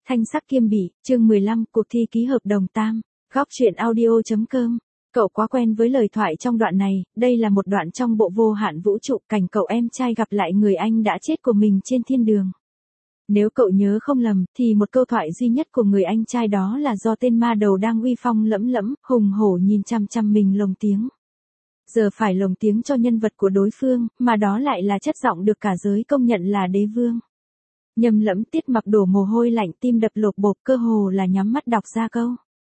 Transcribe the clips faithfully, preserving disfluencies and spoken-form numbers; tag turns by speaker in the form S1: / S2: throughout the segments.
S1: Thanh sắc kiêm bỉ, chương mười lăm, cuộc thi ký hợp đồng tam. Góc truyện audio.com. Cậu quá quen với lời thoại trong đoạn này, đây là một đoạn trong bộ Vô hạn vũ trụ, cảnh cậu em trai gặp lại người anh đã chết của mình trên thiên đường. Nếu cậu nhớ không lầm, thì một câu thoại duy nhất của người anh trai đó là do tên ma đầu đang uy phong lẫm lẫm, hùng hổ nhìn chằm chằm mình lồng tiếng. Giờ phải lồng tiếng cho nhân vật của đối phương, mà đó lại là chất giọng được cả giới công nhận là đế vương. Nhầm lẫm Tiết Mặc đổ mồ hôi lạnh, tim đập lộp bộp, cơ hồ là nhắm mắt đọc ra câu: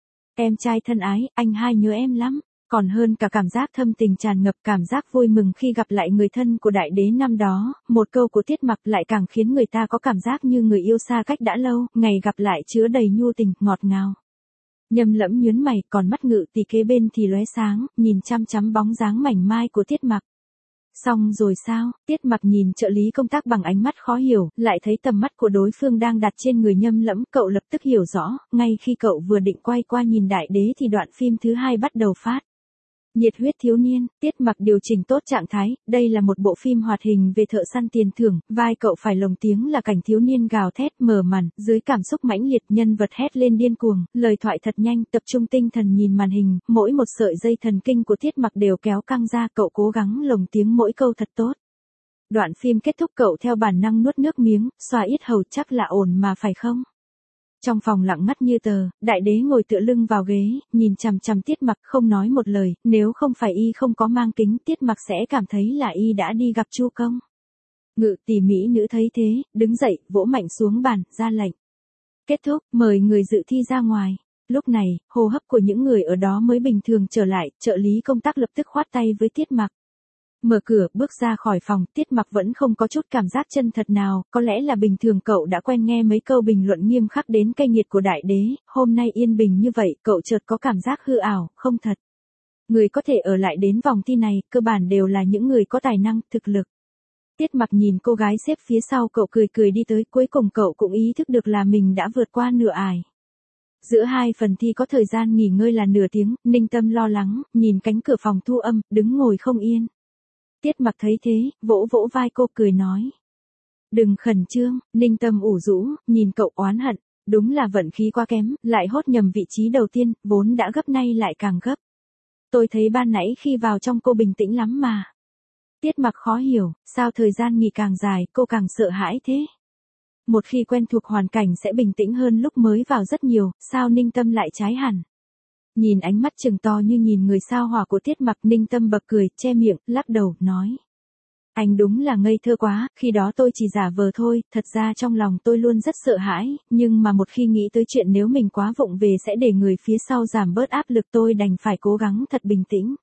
S1: em trai thân ái, anh hai nhớ em lắm. Còn hơn cả cảm giác thâm tình tràn ngập, cảm giác vui mừng khi gặp lại người thân của đại đế năm đó, một câu của Tiết Mặc lại càng khiến người ta có cảm giác như người yêu xa cách đã lâu, ngày gặp lại chứa đầy nhu tình, ngọt ngào. Nhầm lẫm nhớn mày, còn mắt Ngự Tỷ kế bên thì lóe sáng, nhìn chăm chăm bóng dáng mảnh mai của Tiết Mặc. Xong rồi sao? Tiết Mặc nhìn trợ lý công tác bằng ánh mắt khó hiểu, lại thấy tầm mắt của đối phương đang đặt trên người Nhâm Lẫm, cậu lập tức hiểu rõ, ngay khi cậu vừa định quay qua nhìn đại đế thì đoạn phim thứ hai bắt đầu phát. Nhiệt huyết thiếu niên, Tiết Mặc điều chỉnh tốt trạng thái, đây là một bộ phim hoạt hình về thợ săn tiền thưởng, vai cậu phải lồng tiếng là cảnh thiếu niên gào thét mở màn, dưới cảm xúc mãnh liệt nhân vật hét lên điên cuồng, lời thoại thật nhanh, tập trung tinh thần nhìn màn hình, mỗi một sợi dây thần kinh của Tiết Mặc đều kéo căng ra, cậu cố gắng lồng tiếng mỗi câu thật tốt. Đoạn phim kết thúc cậu theo bản năng nuốt nước miếng, xoa yết hầu, chắc là ổn mà phải không? Trong phòng lặng ngắt như tờ, đại đế ngồi tựa lưng vào ghế, nhìn chằm chằm Tiết Mặc không nói một lời, nếu không phải y không có mang kính, Tiết Mặc sẽ cảm thấy là y đã đi gặp Chu Công. Ngự Tỷ mỹ nữ thấy thế, đứng dậy, vỗ mạnh xuống bàn, ra lệnh. Kết thúc, mời người dự thi ra ngoài. Lúc này, hô hấp của những người ở đó mới bình thường trở lại, trợ lý công tác lập tức khoát tay với Tiết Mặc. Mở cửa, bước ra khỏi phòng, Tiết Mặc vẫn không có chút cảm giác chân thật nào, có lẽ là bình thường cậu đã quen nghe mấy câu bình luận nghiêm khắc đến cay nghiệt của đại đế, hôm nay yên bình như vậy, cậu chợt có cảm giác hư ảo, không thật. Người có thể ở lại đến vòng thi này, cơ bản đều là những người có tài năng, thực lực. Tiết Mặc nhìn cô gái xếp phía sau cậu cười cười đi tới, cuối cùng cậu cũng ý thức được là mình đã vượt qua nửa ải. Giữa hai phần thi có thời gian nghỉ ngơi là nửa tiếng, Ninh Tâm lo lắng, nhìn cánh cửa phòng thu âm, đứng ngồi không yên. Tiết Mặc thấy thế, vỗ vỗ vai cô cười nói. Đừng khẩn trương, Ninh Tâm ủ rũ, nhìn cậu oán hận, đúng là vận khí quá kém, lại hốt nhầm vị trí đầu tiên, vốn đã gấp nay lại càng gấp. Tôi thấy ban nãy khi vào trong cô bình tĩnh lắm mà. Tiết Mặc khó hiểu, sao thời gian nghỉ càng dài cô càng sợ hãi thế? Một khi quen thuộc hoàn cảnh sẽ bình tĩnh hơn lúc mới vào rất nhiều, sao Ninh Tâm lại trái hẳn? Nhìn ánh mắt trừng to như nhìn người sao hỏa của Tiết Mặc, Ninh Tâm bật cười, che miệng, lắc đầu, nói. Anh đúng là ngây thơ quá, khi đó tôi chỉ giả vờ thôi, thật ra trong lòng tôi luôn rất sợ hãi, nhưng mà một khi nghĩ tới chuyện nếu mình quá vụng về sẽ để người phía sau giảm bớt áp lực tôi đành phải cố gắng thật bình tĩnh.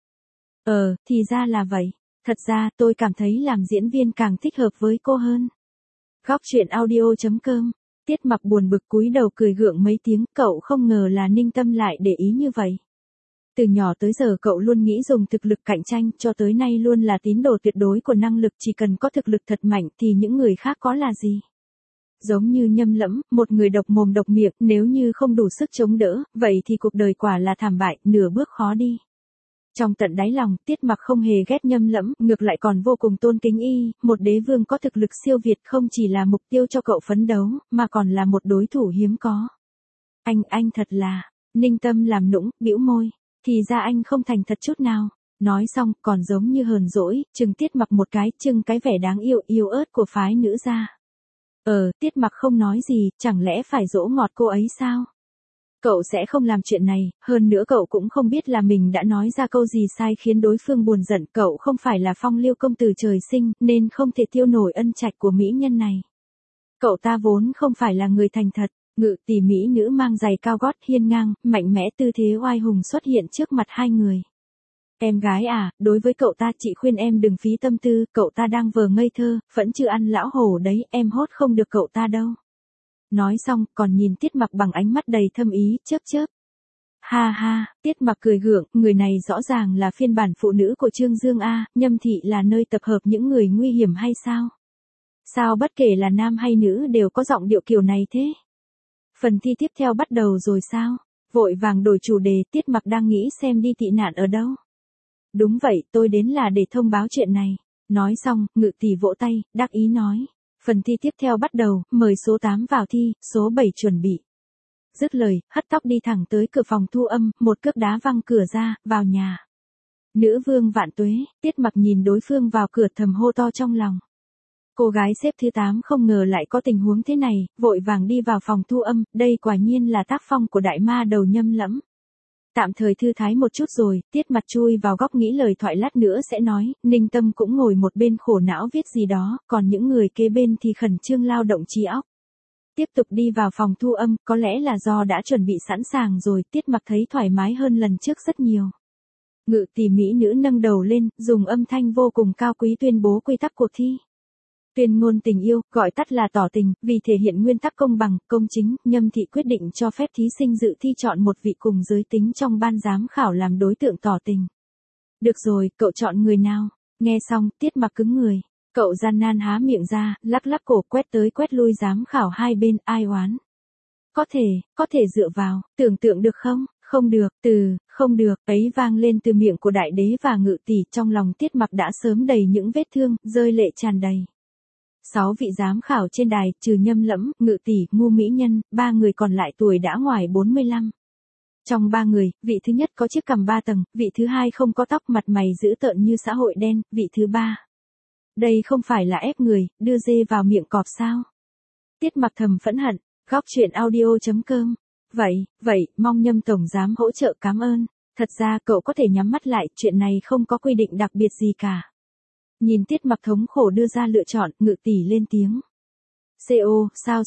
S1: Ờ, thì ra là vậy, thật ra tôi cảm thấy làm diễn viên càng thích hợp với cô hơn. Góc truyện audio.com. Tiết Mặc buồn bực cúi đầu cười gượng mấy tiếng, cậu không ngờ là Ninh Tâm lại để ý như vậy. Từ nhỏ tới giờ cậu luôn nghĩ dùng thực lực cạnh tranh, cho tới nay luôn là tín đồ tuyệt đối của năng lực, chỉ cần có thực lực thật mạnh thì những người khác có là gì. Giống như Nhâm Lẫm, một người độc mồm độc miệng, nếu như không đủ sức chống đỡ, vậy thì cuộc đời quả là thảm bại, nửa bước khó đi. Trong tận đáy lòng, Tiết Mặc không hề ghét Nhâm Lẫm, ngược lại còn vô cùng tôn kính y, một đế vương có thực lực siêu việt không chỉ là mục tiêu cho cậu phấn đấu, mà còn là một đối thủ hiếm có. Anh, anh thật là, Ninh Tâm làm nũng, bĩu môi, thì ra anh không thành thật chút nào. Nói xong, còn giống như hờn dỗi, chừng Tiết Mặc một cái, chừng cái vẻ đáng yêu, yêu ớt của phái nữ ra. Ờ, Tiết Mặc không nói gì, chẳng lẽ phải dỗ ngọt cô ấy sao? Cậu sẽ không làm chuyện này, hơn nữa cậu cũng không biết là mình đã nói ra câu gì sai khiến đối phương buồn giận, cậu không phải là phong lưu công tử trời sinh, nên không thể tiêu nổi ân trạch của mỹ nhân này. Cậu ta vốn không phải là người thành thật. Ngự Tỷ mỹ nữ mang giày cao gót hiên ngang, mạnh mẽ tư thế oai hùng xuất hiện trước mặt hai người. Em gái à, đối với cậu ta chị khuyên em đừng phí tâm tư, cậu ta đang vờ ngây thơ, vẫn chưa ăn lão hổ đấy, em hốt không được cậu ta đâu. Nói xong, còn nhìn Tiết Mặc bằng ánh mắt đầy thâm ý, chớp chớp. Ha ha, Tiết Mặc cười gượng, người này rõ ràng là phiên bản phụ nữ của Trương Dương A, Nhâm thị là nơi tập hợp những người nguy hiểm hay sao? Sao bất kể là nam hay nữ đều có giọng điệu kiểu này thế? Phần thi tiếp theo bắt đầu rồi sao? Vội vàng đổi chủ đề, Tiết Mặc đang nghĩ xem đi tị nạn ở đâu. Đúng vậy, tôi đến là để thông báo chuyện này. Nói xong, Ngự Tỷ vỗ tay, đắc ý nói. Phần thi tiếp theo bắt đầu, mời số tám vào thi, số bảy chuẩn bị. Dứt lời, hất tóc đi thẳng tới cửa phòng thu âm, một cước đá văng cửa ra, vào nhà. Nữ vương vạn tuế, Tiết Mặc nhìn đối phương vào cửa thầm hô to trong lòng. Cô gái xếp thứ tám không ngờ lại có tình huống thế này, vội vàng đi vào phòng thu âm, đây quả nhiên là tác phong của đại ma đầu Nhâm Lẫm. Tạm thời thư thái một chút rồi, Tiết Mặc chui vào góc nghĩ lời thoại lát nữa sẽ nói, Ninh Tâm cũng ngồi một bên khổ não viết gì đó, còn những người kế bên thì khẩn trương lao động trí óc. Tiếp tục đi vào phòng thu âm, có lẽ là do đã chuẩn bị sẵn sàng rồi, Tiết Mặc thấy thoải mái hơn lần trước rất nhiều. Ngự tỷ mỹ nữ nâng đầu lên, dùng âm thanh vô cùng cao quý tuyên bố quy tắc cuộc thi. Tuyên ngôn tình yêu, gọi tắt là tỏ tình, vì thể hiện nguyên tắc công bằng, công chính, Nhâm thị quyết định cho phép thí sinh dự thi chọn một vị cùng giới tính trong ban giám khảo làm đối tượng tỏ tình. Được rồi, cậu chọn người nào? Nghe xong, Tiết Mặc cứng người. Cậu gian nan há miệng ra, lắc lắc cổ quét tới quét lui giám khảo hai bên, ai oán. Có thể, có thể dựa vào, tưởng tượng được không? Không được, từ, không được, ấy vang lên từ miệng của đại đế và ngự tỷ, trong lòng Tiết Mặc đã sớm đầy những vết thương, rơi lệ tràn đầy. Sáu vị giám khảo trên đài, trừ Nhâm Lẫm, ngự tỷ, ngu mỹ nhân, ba người còn lại tuổi đã ngoài bốn mươi lăm. Trong ba người, vị thứ nhất có chiếc cằm ba tầng, vị thứ hai không có tóc, mặt mày dữ tợn như xã hội đen, vị thứ ba. Đây không phải là ép người, đưa dê vào miệng cọp sao? Tiết Mặc thầm phẫn hận, góc truyện audio chấm com. Vậy, vậy, mong Nhâm tổng giám hỗ trợ cảm ơn. Thật ra cậu có thể nhắm mắt lại, chuyện này không có quy định đặc biệt gì cả. Nhìn Tiết Mặc thống khổ đưa ra lựa chọn, ngự tỷ lên tiếng. Co, sao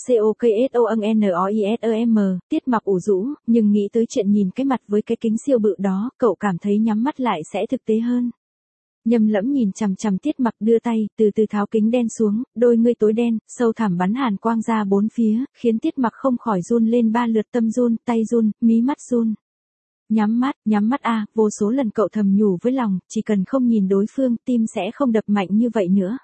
S1: C-O-K-S-O-N-N-O-I-S-E-M, Tiết Mặc ủ rũ, nhưng nghĩ tới chuyện nhìn cái mặt với cái kính siêu bự đó, cậu cảm thấy nhắm mắt lại sẽ thực tế hơn. Nhâm Lẫm nhìn chằm chằm Tiết Mặc đưa tay, từ từ tháo kính đen xuống, đôi ngươi tối đen, sâu thẳm bắn hàn quang ra bốn phía, khiến Tiết Mặc không khỏi run lên ba lượt, tâm run, tay run, mí mắt run. Nhắm mắt, nhắm mắt a, vô số lần cậu thầm nhủ với lòng, chỉ cần không nhìn đối phương, tim sẽ không đập mạnh như vậy nữa.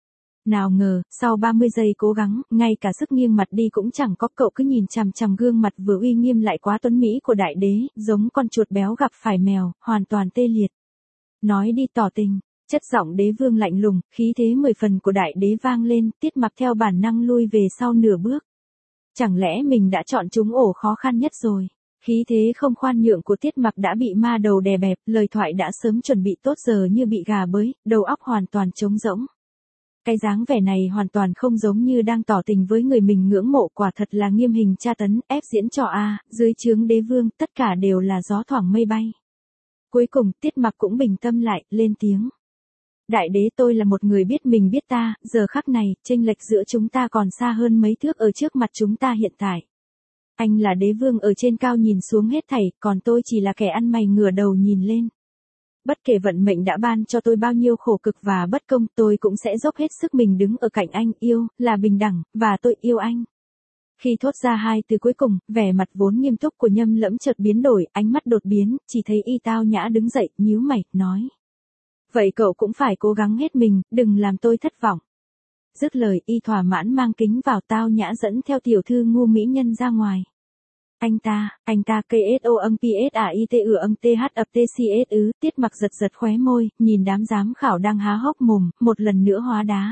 S1: Nào ngờ, sau ba mươi giây cố gắng, ngay cả sức nghiêng mặt đi cũng chẳng có, cậu cứ nhìn chằm chằm gương mặt vừa uy nghiêm lại quá tuấn mỹ của đại đế, giống con chuột béo gặp phải mèo, hoàn toàn tê liệt. Nói đi tỏ tình, chất giọng đế vương lạnh lùng, khí thế mười phần của đại đế vang lên, Tiết Mặc theo bản năng lui về sau nửa bước. Chẳng lẽ mình đã chọn trúng ổ khó khăn nhất rồi? Khí thế không khoan nhượng của Tiết Mặc đã bị ma đầu đè bẹp, lời thoại đã sớm chuẩn bị tốt giờ như bị gà bới, đầu óc hoàn toàn trống rỗng. Cái dáng vẻ này hoàn toàn không giống như đang tỏ tình với người mình ngưỡng mộ, quả thật là nghiêm hình tra tấn, ép diễn trò a, dưới trướng đế vương, tất cả đều là gió thoảng mây bay. Cuối cùng, Tiết Mặc cũng bình tâm lại, lên tiếng. Đại đế, tôi là một người biết mình biết ta, giờ khắc này, chênh lệch giữa chúng ta còn xa hơn mấy thước ở trước mặt chúng ta hiện tại. Anh là đế vương ở trên cao nhìn xuống hết thảy, còn tôi chỉ là kẻ ăn mày ngửa đầu nhìn lên. Bất kể vận mệnh đã ban cho tôi bao nhiêu khổ cực và bất công, tôi cũng sẽ dốc hết sức mình đứng ở cạnh anh, yêu, là bình đẳng, và tôi yêu anh. Khi thốt ra hai từ cuối cùng, vẻ mặt vốn nghiêm túc của Nhâm Lẫm chợt biến đổi, ánh mắt đột biến, chỉ thấy y tao nhã đứng dậy, nhíu mày, nói. Vậy cậu cũng phải cố gắng hết mình, đừng làm tôi thất vọng. Dứt lời, y thỏa mãn mang kính vào, tao nhã dẫn theo tiểu thư ngu mỹ nhân ra ngoài. Anh ta, anh ta KSO âng PSAIT ử âng TH ập TCS ứ, Tiết Mặc giật giật khóe môi, nhìn đám giám khảo đang há hốc mồm, một lần nữa hóa đá.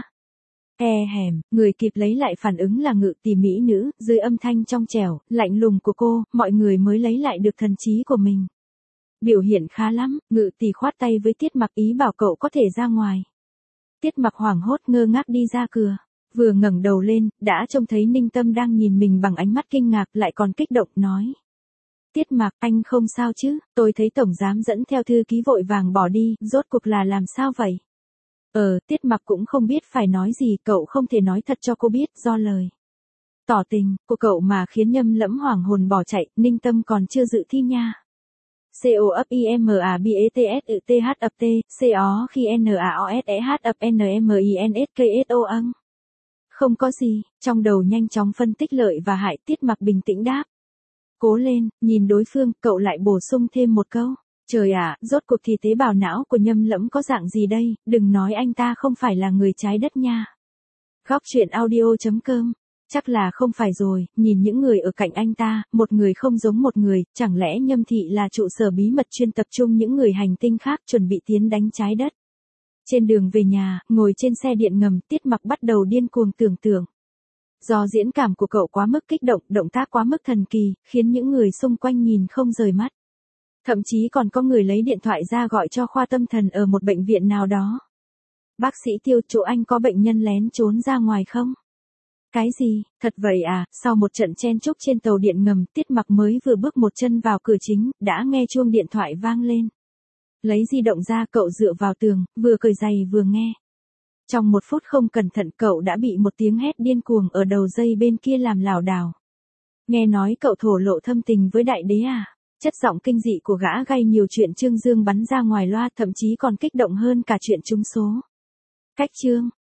S1: E hèm, người kịp lấy lại phản ứng là ngự tỷ mỹ nữ, dưới âm thanh trong trẻo, lạnh lùng của cô, mọi người mới lấy lại được thần trí của mình. Biểu hiện khá lắm, ngự tỷ khoát tay với Tiết Mặc ý bảo cậu có thể ra ngoài. Tiết Mặc hoảng hốt ngơ ngác đi ra cửa. Vừa ngẩng đầu lên, đã trông thấy Ninh Tâm đang nhìn mình bằng ánh mắt kinh ngạc, lại còn kích động, nói. Tiết Mặc, anh không sao chứ, tôi thấy tổng giám dẫn theo thư ký vội vàng bỏ đi, rốt cuộc là làm sao vậy? Ờ, Tiết Mặc cũng không biết phải nói gì, cậu không thể nói thật cho cô biết, do lời tỏ tình của cậu mà khiến Nhâm Lẫm hoảng hồn bỏ chạy, Ninh Tâm còn chưa dự thi nha. C O ấp I M A B E T S U T H ập T, C O khi N A O S E H ập N M I N S K S O âng. Không có gì, trong đầu nhanh chóng phân tích lợi và hại, Tiết Mặc bình tĩnh đáp. Cố lên, nhìn đối phương, cậu lại bổ sung thêm một câu. Trời ạ, rốt cuộc thì tế bào não của Nhâm Lẫm có dạng gì đây, đừng nói anh ta không phải là người trái đất nha. Góc truyện audio chấm com. Chắc là không phải rồi, nhìn những người ở cạnh anh ta, một người không giống một người, chẳng lẽ Nhâm thị là trụ sở bí mật chuyên tập trung những người hành tinh khác chuẩn bị tiến đánh trái đất. Trên đường về nhà, ngồi trên xe điện ngầm, Tiết Mặc bắt đầu điên cuồng tưởng tượng. Do diễn cảm của cậu quá mức kích động, động tác quá mức thần kỳ, khiến những người xung quanh nhìn không rời mắt. Thậm chí còn có người lấy điện thoại ra gọi cho khoa tâm thần ở một bệnh viện nào đó. Bác sĩ Tiêu, chỗ anh có bệnh nhân lén trốn ra ngoài không? Cái gì, thật vậy à? Sau một trận chen chúc trên tàu điện ngầm, Tiết Mặc mới vừa bước một chân vào cửa chính, đã nghe chuông điện thoại vang lên. Lấy di động ra, cậu dựa vào tường, vừa cởi giày vừa nghe. Trong một phút không cẩn thận, cậu đã bị một tiếng hét điên cuồng ở đầu dây bên kia làm lảo đảo. Nghe nói cậu thổ lộ thâm tình với đại đế à? Chất giọng kinh dị của gã gây nhiều chuyện trương dương bắn ra ngoài loa, thậm chí còn kích động hơn cả chuyện trúng số. Cách chương,